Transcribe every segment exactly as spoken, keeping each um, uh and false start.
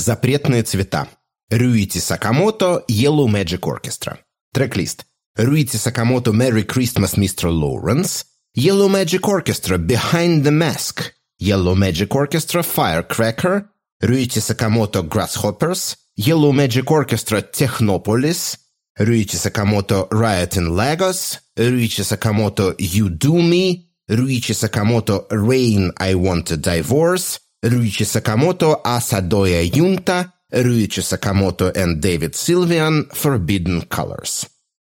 «Запретные цвета». Рюити Сакамото «Yellow Magic Orchestra». Трек-лист. Рюити Сакамото «Merry Christmas, мистер Lawrence». Yellow Magic Orchestra «Behind the Mask». Yellow Magic Orchestra «Firecracker». Рюити Сакамото «Grasshoppers». Yellow Magic Orchestra «Technopolis». Рюичи Сакамото «Riot in Lagos», Рюичи Сакамото «You Do Me», Рюичи Сакамото «Rain, I Want a Divorce», Рюичи Сакамото «Асадоя Юнта», Рюичи Сакамото and David Sylvian «Forbidden Colors».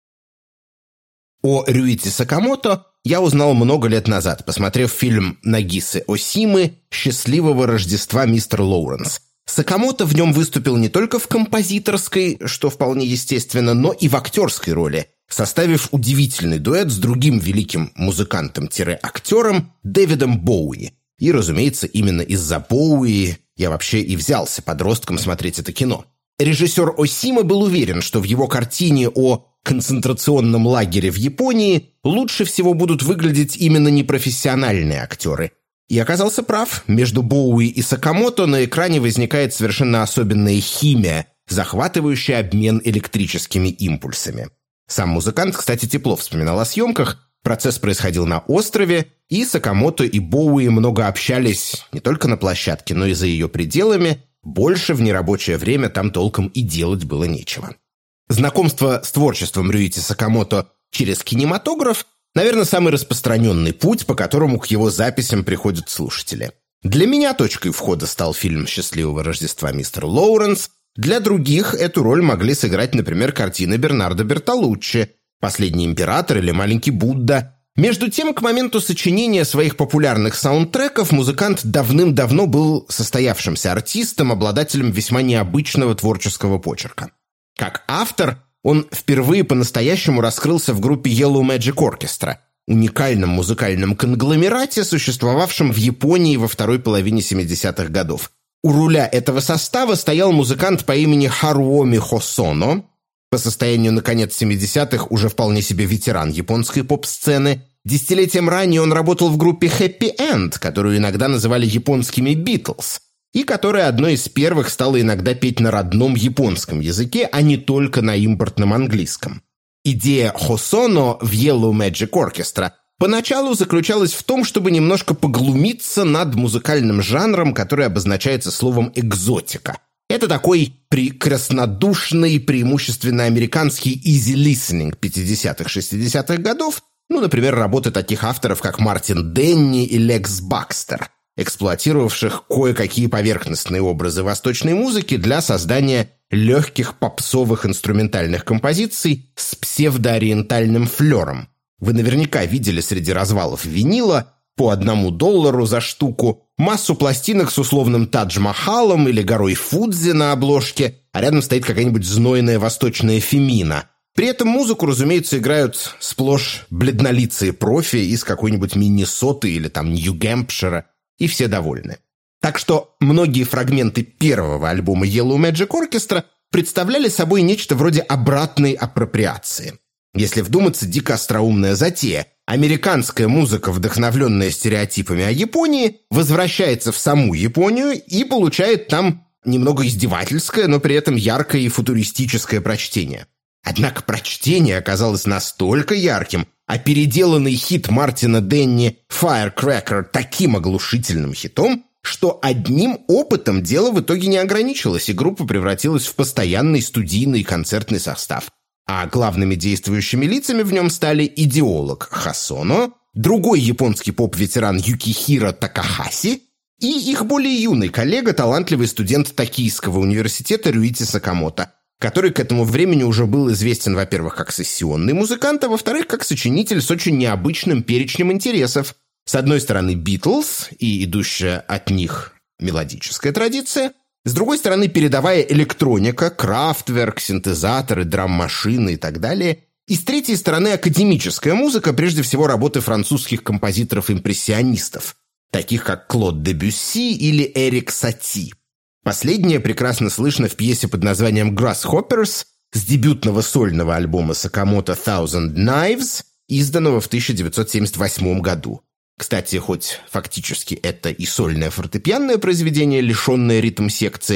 О Рюичи Сакамото я узнал много лет назад, посмотрев фильм Нагисы Осимы «Счастливого Рождества, мистер Лоуренс». Сакамото в нем выступил не только в композиторской, что вполне естественно, но и в актерской роли, составив удивительный дуэт с другим великим музыкантом-актером Дэвидом Боуи. И, разумеется, именно из-за Боуи я вообще и взялся подростком смотреть это кино. Режиссер Осима был уверен, что в его картине о концентрационном лагере в Японии лучше всего будут выглядеть именно непрофессиональные актеры. И оказался прав. Между Боуи и Сакамото на экране возникает совершенно особенная химия, захватывающая обмен электрическими импульсами. Сам музыкант, кстати, тепло вспоминал о съемках. Процесс происходил на острове, и Сакамото и Боуи много общались не только на площадке, но и за ее пределами. Больше в нерабочее время там толком и делать было нечего. Знакомство с творчеством Рюичи Сакамото через кинематограф – наверное, самый распространенный путь, по которому к его записям приходят слушатели. Для меня точкой входа стал фильм «Счастливого Рождества, мистер Лоуренс». Для других эту роль могли сыграть, например, картины Бернардо Бертолуччи «Последний император» или «Маленький Будда». Между тем, к моменту сочинения своих популярных саундтреков музыкант давным-давно был состоявшимся артистом, обладателем весьма необычного творческого почерка. Как автор он впервые по-настоящему раскрылся в группе Yellow Magic Orchestra, уникальном музыкальном конгломерате, существовавшем в Японии во второй половине семидесятых годов. У руля этого состава стоял музыкант по имени Харуоми Хосоно, по состоянию на конец семидесятых уже вполне себе ветеран японской поп-сцены. Десятилетием ранее он работал в группе Happy End, которую иногда называли японскими Beatles, и которая одной из первых стала иногда петь на родном японском языке, а не только на импортном английском. Идея Хосоно в Yellow Magic Orchestra поначалу заключалась в том, чтобы немножко поглумиться над музыкальным жанром, который обозначается словом «экзотика». Это такой прекраснодушный, преимущественно американский easy listening пятидесятых-шестидесятых годов, ну, например, работы таких авторов, как Мартин Денни и Лекс Бакстер, эксплуатировавших кое-какие поверхностные образы восточной музыки для создания легких попсовых инструментальных композиций с псевдоориентальным флером. Вы наверняка видели среди развалов винила по одному доллару за штуку массу пластинок с условным Тадж-Махалом или горой Фудзи на обложке, а рядом стоит какая-нибудь знойная восточная фемина. При этом музыку, разумеется, играют сплошь бледнолицые профи из какой-нибудь Миннесоты или там Нью-Гэмпшира, и все довольны. Так что многие фрагменты первого альбома Yellow Magic Orchestra представляли собой нечто вроде обратной апроприации. Если вдуматься, дико остроумная затея. Американская музыка, вдохновленная стереотипами о Японии, возвращается в саму Японию и получает там немного издевательское, но при этом яркое и футуристическое прочтение. Однако прочтение оказалось настолько ярким, а переделанный хит Мартина Денни «Firecracker» таким оглушительным хитом, что одним опытом дело в итоге не ограничилось, и группа превратилась в постоянный студийный концертный состав. А главными действующими лицами в нем стали идеолог Хосоно, другой японский поп-ветеран Юкихиро Такахаси и их более юный коллега, талантливый студент Токийского университета Рюичи Сакамото, который к этому времени уже был известен, во-первых, как сессионный музыкант, а во-вторых, как сочинитель с очень необычным перечнем интересов. С одной стороны, Битлз и идущая от них мелодическая традиция, с другой стороны, передовая электроника, Крафтверк, синтезаторы, драм-машины и так далее, и с третьей стороны, академическая музыка, прежде всего работы французских композиторов-импрессионистов, таких как Клод Дебюсси или Эрик Сати. Последнее прекрасно слышно в пьесе под названием «Grasshoppers» с дебютного сольного альбома Сакамото «Thousand Knives», изданного в тысяча девятьсот семьдесят восьмом году. Кстати, хоть фактически это и сольное фортепианное произведение, лишенное ритм-секции,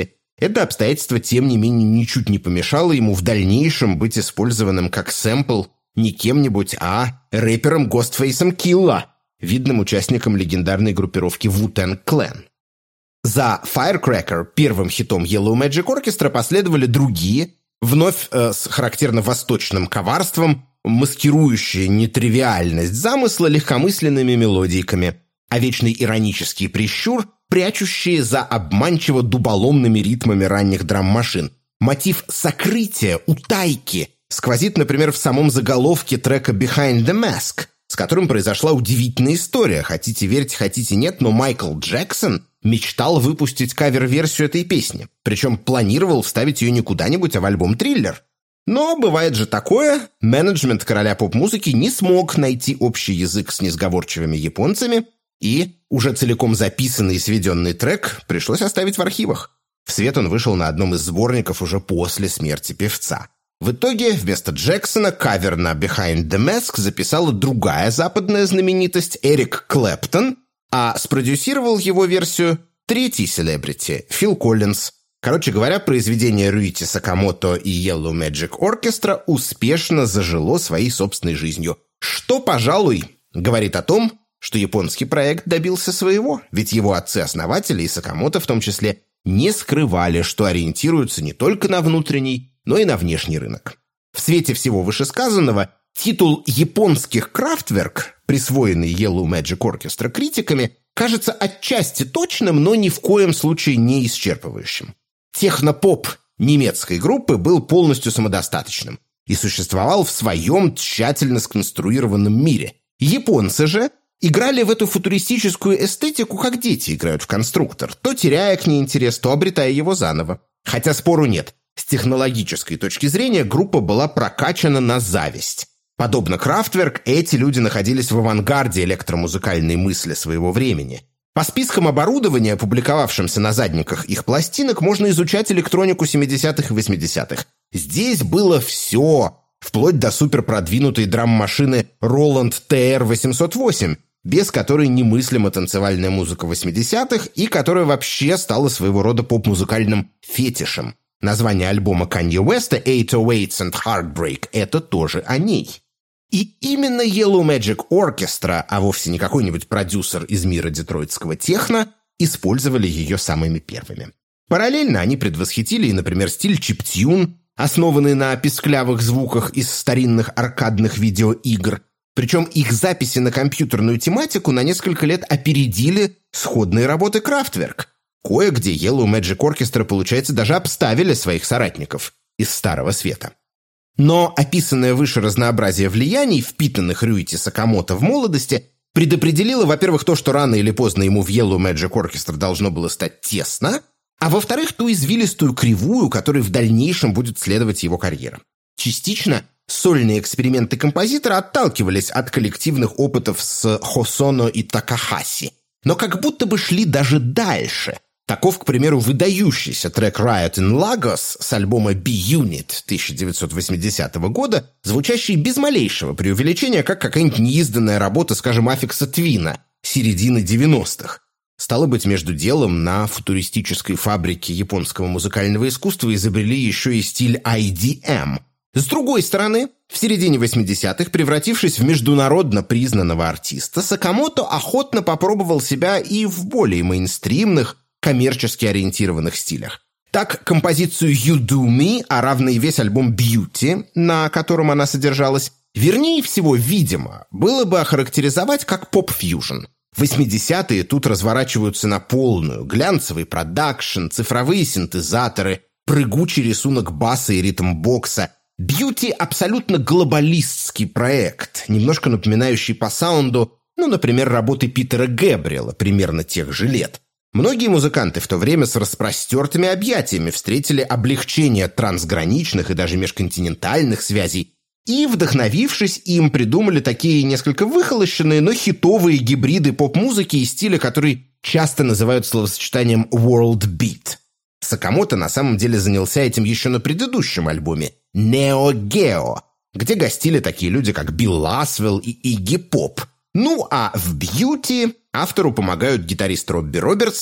Это обстоятельство, тем не менее, ничуть не помешало ему в дальнейшем быть использованным как сэмпл не кем-нибудь, а рэпером Гостфейсом Килла, видным участником легендарной группировки Wu-Tang Clan. За Firecracker, первым хитом Yellow Magic Orchestra, последовали другие, вновь э, с характерно восточным коварством, маскирующие нетривиальность замысла легкомысленными мелодийками, а вечный иронический прищур, прячущие за обманчиво дуболомными ритмами ранних драм-машин. Мотив сокрытия, утайки сквозит, например, в самом заголовке трека «Behind the Mask», с которым произошла удивительная история. Хотите верьте, хотите нет, но Майкл Джексон мечтал выпустить кавер-версию этой песни. Причем планировал вставить ее не куда-нибудь, а в альбом «Триллер». Но бывает же такое, менеджмент короля поп-музыки не смог найти общий язык с несговорчивыми японцами, и уже целиком записанный и сведенный трек пришлось оставить в архивах. В свет он вышел на одном из сборников уже после смерти певца. В итоге вместо Джексона кавер на «Behind the Mask» записала другая западная знаменитость Эрик Клэптон, а спродюсировал его версию третий селебрити Фил Коллинз. Короче говоря, произведение Рюити Сакамото и Yellow Magic Orchestra успешно зажило своей собственной жизнью, что, пожалуй, говорит о том, что японский проект добился своего, ведь его отцы-основатели и Сакамото в том числе не скрывали, что ориентируются не только на внутренний, но и на внешний рынок. В свете всего вышесказанного титул «японских Крафтверк», присвоенный Yellow Magic Orchestra критиками, кажется отчасти точным, но ни в коем случае не исчерпывающим. Технопоп немецкой группы был полностью самодостаточным и существовал в своем тщательно сконструированном мире. Японцы же играли в эту футуристическую эстетику, как дети играют в конструктор, то теряя к ней интерес, то обретая его заново. Хотя спору нет, с технологической точки зрения группа была прокачана на зависть. Подобно Крафтверк, эти люди находились в авангарде электромузыкальной мысли своего времени. По спискам оборудования, опубликовавшимся на задниках их пластинок, можно изучать электронику семидесятых и восьмидесятых. Здесь было все, вплоть до суперпродвинутой драм-машины Roland ти ар восемьсот восемь, без которой немыслима танцевальная музыка восьмидесятых и которая вообще стала своего рода поп-музыкальным фетишем. Название альбома Канье Уэста «eight oh eights and Heartbreak» — это тоже о ней. И именно Yellow Magic Orchestra, а вовсе не какой-нибудь продюсер из мира детройтского техно, использовали ее самыми первыми. Параллельно они предвосхитили и, например, стиль чиптюн, основанный на писклявых звуках из старинных аркадных видеоигр. Причем их записи на компьютерную тематику на несколько лет опередили сходные работы Крафтверк. Кое-где Yellow Magic Orchestra, получается, даже обставили своих соратников из Старого Света. Но описанное выше разнообразие влияний, впитанных Рюити Сакамото в молодости, предопределило, во-первых, то, что рано или поздно ему в Yellow Magic Orchestra должно было стать тесно, а во-вторых, ту извилистую кривую, которой в дальнейшем будет следовать его карьера. Частично сольные эксперименты композитора отталкивались от коллективных опытов с Хосоно и Такахаси, но как будто бы шли даже дальше. Таков, к примеру, выдающийся трек «Riot in Lagos» с альбома B-Unit тысяча девятьсот восьмидесятого года, звучащий без малейшего преувеличения, как какая-нибудь неизданная работа, скажем, Аффикса Твина середины девяностых. Стало быть, между делом на футуристической фабрике японского музыкального искусства изобрели еще и стиль ай ди эм. С другой стороны, в середине восьмидесятых, превратившись в международно признанного артиста, Сакамото охотно попробовал себя и в более мейнстримных, коммерчески ориентированных стилях. Так, композицию «You Do Me», а равно и весь альбом «Beauty», на котором она содержалась, вернее всего, видимо, было бы охарактеризовать как поп-фьюжн. восьмидесятые тут разворачиваются на полную, глянцевый продакшн, цифровые синтезаторы, прыгучий рисунок баса и ритм-бокса. «Beauty» — абсолютно глобалистский проект, немножко напоминающий по саунду, ну, например, работы Питера Гэбриэла примерно тех же лет. Многие музыканты в то время с распростертыми объятиями встретили облегчение трансграничных и даже межконтинентальных связей и, вдохновившись им, придумали такие несколько выхолощенные, но хитовые гибриды поп-музыки и стиля, который часто называют словосочетанием «world beat». Сакамото на самом деле занялся этим еще на предыдущем альбоме «Neo Geo», где гостили такие люди, как Билл Ласвелл и Игги Поп. Ну а в «Beauty» автору помогают гитарист Робби Робертсон,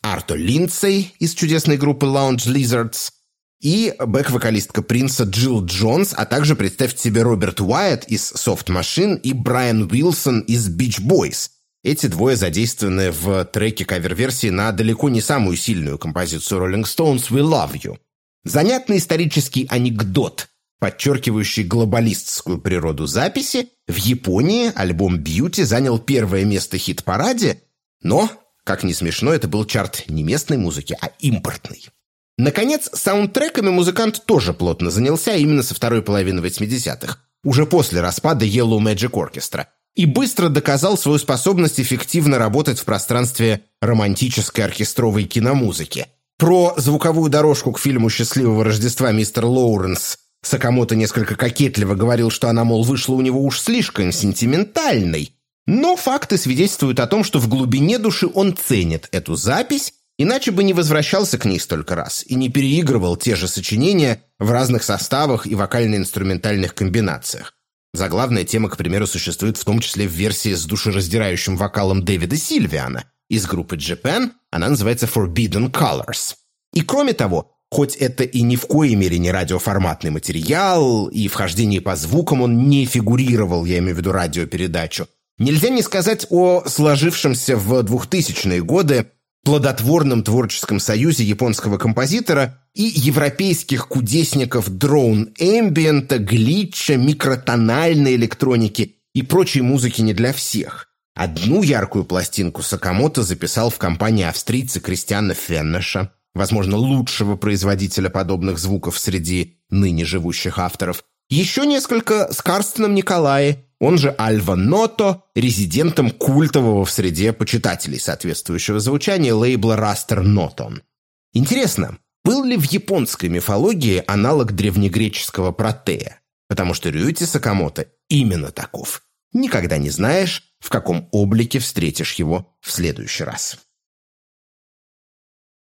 Арто Линдсей из чудесной группы Lounge Lizards и бэк-вокалистка Принца Джилл Джонс, а также, представьте себе, Роберт Уайетт из Soft Machine и Брайан Уилсон из Beach Boys. Эти двое задействованы в треке кавер-версии на далеко не самую сильную композицию Rolling Stones «We Love You». Занятный исторический анекдот, подчеркивающий глобалистскую природу записи: в Японии альбом «Beauty» занял первое место в хит-параде, но, как ни смешно, это был чарт не местной музыки, а импортной. Наконец, саундтреками музыкант тоже плотно занялся именно со второй половины восьмидесятых, уже после распада Yellow Magic Orchestra, и быстро доказал свою способность эффективно работать в пространстве романтической оркестровой киномузыки. Про звуковую дорожку к фильму «Счастливого Рождества» мистер Лоуренс Сакамото несколько кокетливо говорил, что она, мол, вышла у него уж слишком сентиментальной, но факты свидетельствуют о том, что в глубине души он ценит эту запись, иначе бы не возвращался к ней столько раз и не переигрывал те же сочинения в разных составах и вокально-инструментальных комбинациях. Заглавная тема, к примеру, существует в том числе в версии с душераздирающим вокалом Дэвида Сильвиана из группы Japan, она называется Forbidden Colors. И кроме того, хоть это и ни в коей мере не радиоформатный материал, и в хождении по звукам он не фигурировал, я имею в виду радиопередачу, нельзя не сказать о сложившемся в двухтысячные годы плодотворном творческом союзе японского композитора и европейских кудесников дрон-эмбиента, глитча, микротональной электроники и прочей музыки не для всех. Одну яркую пластинку Сакамото записал в компании австрийца Кристиана Феннеша, возможно, лучшего производителя подобных звуков среди ныне живущих авторов. Еще несколько с Карстеном Николае, он же Альва Ното, резидентом культового в среде почитателей соответствующего звучания лейбла Raster Noton. Интересно, был ли в японской мифологии аналог древнегреческого Протея? Потому что Рюити Сакамото именно таков. Никогда не знаешь, в каком облике встретишь его в следующий раз.